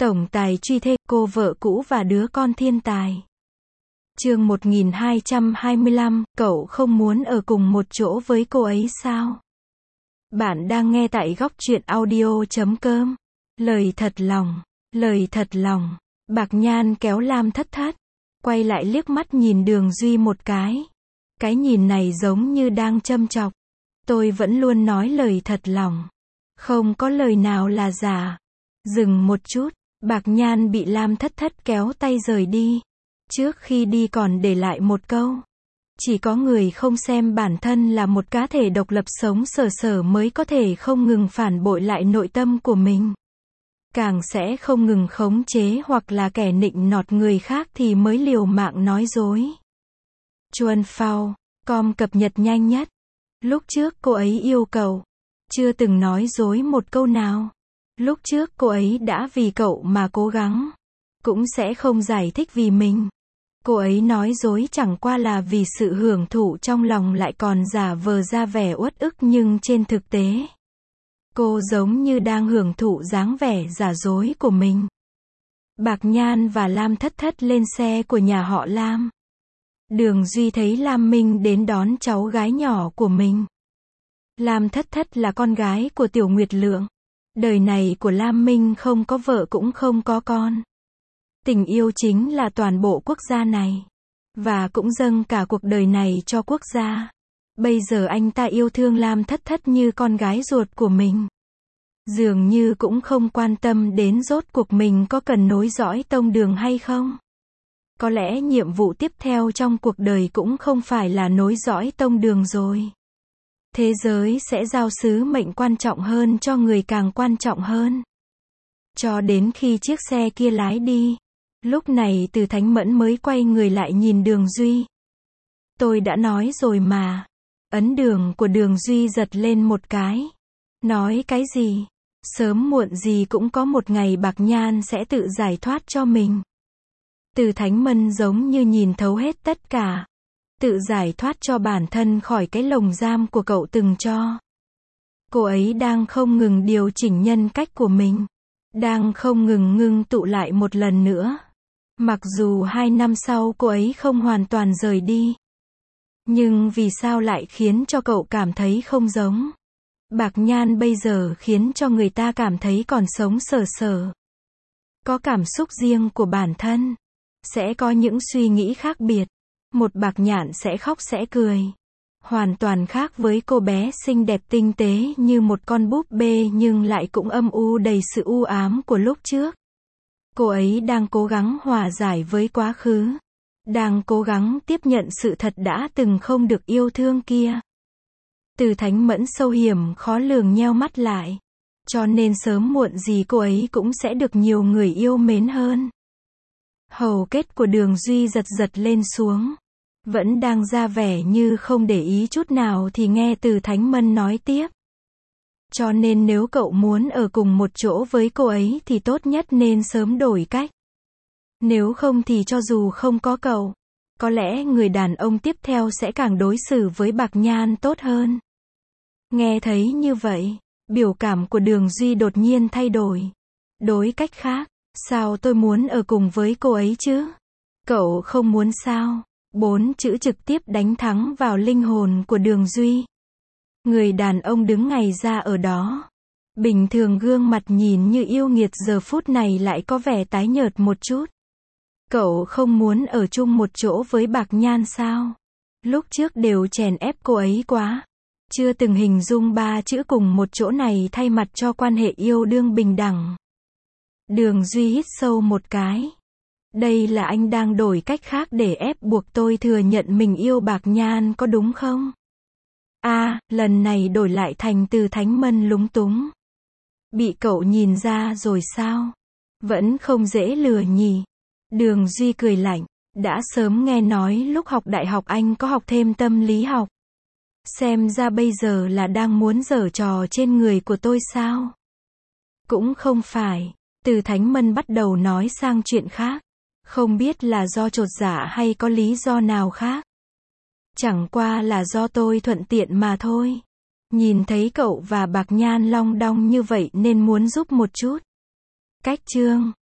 Tổng tài truy thê, cô vợ cũ và đứa con thiên tài. Chương 1225, cậu không muốn ở cùng một chỗ với cô ấy sao? Bạn đang nghe tại góc truyện audio.com. Lời thật lòng. Bạc Nhan kéo Lam Thất Thất, quay lại liếc mắt nhìn Đường Duy một cái. Cái nhìn này giống như đang châm chọc. Tôi vẫn luôn nói lời thật lòng. Không có lời nào là giả. Dừng một chút, Bạc Nhan bị Lam Thất Thất kéo tay rời đi. Trước khi đi còn để lại một câu. Chỉ có người không xem bản thân là một cá thể độc lập sống sờ sờ mới có thể không ngừng phản bội lại nội tâm của mình. Càng sẽ không ngừng khống chế hoặc là kẻ nịnh nọt người khác thì mới liều mạng nói dối. Chuan Phao, com cập nhật nhanh nhất. Lúc trước cô ấy yêu cậu. Chưa từng nói dối một câu nào. Lúc trước cô ấy đã vì cậu mà cố gắng. Cũng sẽ không giải thích vì mình. Cô ấy nói dối chẳng qua là vì sự hưởng thụ trong lòng lại còn giả vờ ra vẻ uất ức nhưng trên thực tế. Cô giống như đang hưởng thụ dáng vẻ giả dối của mình. Bạc Nhan và Lam Thất Thất lên xe của nhà họ Lam. Đường Duy thấy Lam Minh đến đón cháu gái nhỏ của mình. Lam Thất Thất là con gái của Tiểu Nguyệt Lượng. Đời này của Lam Minh không có vợ cũng không có con. Tình yêu chính là toàn bộ quốc gia này. Và cũng dâng cả cuộc đời này cho quốc gia. Bây giờ anh ta yêu thương Lam Thất Thất như con gái ruột của mình. Dường như cũng không quan tâm đến rốt cuộc mình có cần nối dõi tông Đường hay không. Có lẽ nhiệm vụ tiếp theo trong cuộc đời cũng không phải là nối dõi tông Đường rồi. Thế giới sẽ giao sứ mệnh quan trọng hơn cho người càng quan trọng hơn. Cho đến khi chiếc xe kia lái đi. Lúc này Từ Thánh Mẫn mới quay người lại nhìn Đường Duy. Tôi đã nói rồi mà. Ấn đường của Đường Duy giật lên một cái. Nói cái gì? Sớm muộn gì cũng có một ngày Bạc Nhan sẽ tự giải thoát cho mình. Từ Thánh Mẫn giống như nhìn thấu hết tất cả. Tự giải thoát cho bản thân khỏi cái lồng giam của cậu từng cho. Cô ấy đang không ngừng điều chỉnh nhân cách của mình. Đang không ngừng ngưng tụ lại một lần nữa. Mặc dù 2 năm sau cô ấy không hoàn toàn rời đi. Nhưng vì sao lại khiến cho cậu cảm thấy không giống? Bạc Nhan bây giờ khiến cho người ta cảm thấy còn sống sờ sờ. Có cảm xúc riêng của bản thân. Sẽ có những suy nghĩ khác biệt. Một Bạc Nhạn sẽ khóc sẽ cười. Hoàn toàn khác với cô bé xinh đẹp tinh tế như một con búp bê nhưng lại cũng âm u đầy sự u ám của lúc trước. Cô ấy đang cố gắng hòa giải với quá khứ. Đang cố gắng tiếp nhận sự thật đã từng không được yêu thương kia. Từ Thánh Mẫn sâu hiểm khó lường nheo mắt lại. Cho nên sớm muộn gì cô ấy cũng sẽ được nhiều người yêu mến hơn. Hầu kết của Đường Duy giật giật lên xuống. Vẫn đang ra vẻ như không để ý chút nào thì nghe Từ Thánh Mẫn nói tiếp. Cho nên nếu cậu muốn ở cùng một chỗ với cô ấy thì tốt nhất nên sớm đổi cách. Nếu không thì cho dù không có cậu, có lẽ người đàn ông tiếp theo sẽ càng đối xử với Bạc Nhan tốt hơn. Nghe thấy như vậy, biểu cảm của Đường Duy đột nhiên thay đổi. Đối cách khác, sao tôi muốn ở cùng với cô ấy chứ? Cậu không muốn sao? 4 chữ trực tiếp đánh thắng vào linh hồn của Đường Duy. Người đàn ông đứng ngay ra ở đó. Bình thường gương mặt nhìn như yêu nghiệt giờ phút này lại có vẻ tái nhợt một chút. Cậu không muốn ở chung một chỗ với Bạc Nhan sao? Lúc trước đều chèn ép cô ấy quá. Chưa từng hình dung 3 chữ cùng một chỗ này thay mặt cho quan hệ yêu đương bình đẳng. Đường Duy hít sâu một cái. Đây là anh đang đổi cách khác để ép buộc tôi thừa nhận mình yêu Bạc Nhan có đúng không? Lần này đổi lại thành Từ Thánh Mẫn lúng túng. Bị cậu nhìn ra rồi sao? Vẫn không dễ lừa nhỉ? Đường Duy cười lạnh. Đã sớm nghe nói lúc học đại học anh có học thêm tâm lý học. Xem ra bây giờ là đang muốn giở trò trên người của tôi sao? Cũng không phải. Từ Thánh Mẫn bắt đầu nói sang chuyện khác. Không biết là do chột dạ hay có lý do nào khác. Chẳng qua là do tôi thuận tiện mà thôi. Nhìn thấy cậu và Bạc Nhan long đong như vậy nên muốn giúp một chút. Cách chương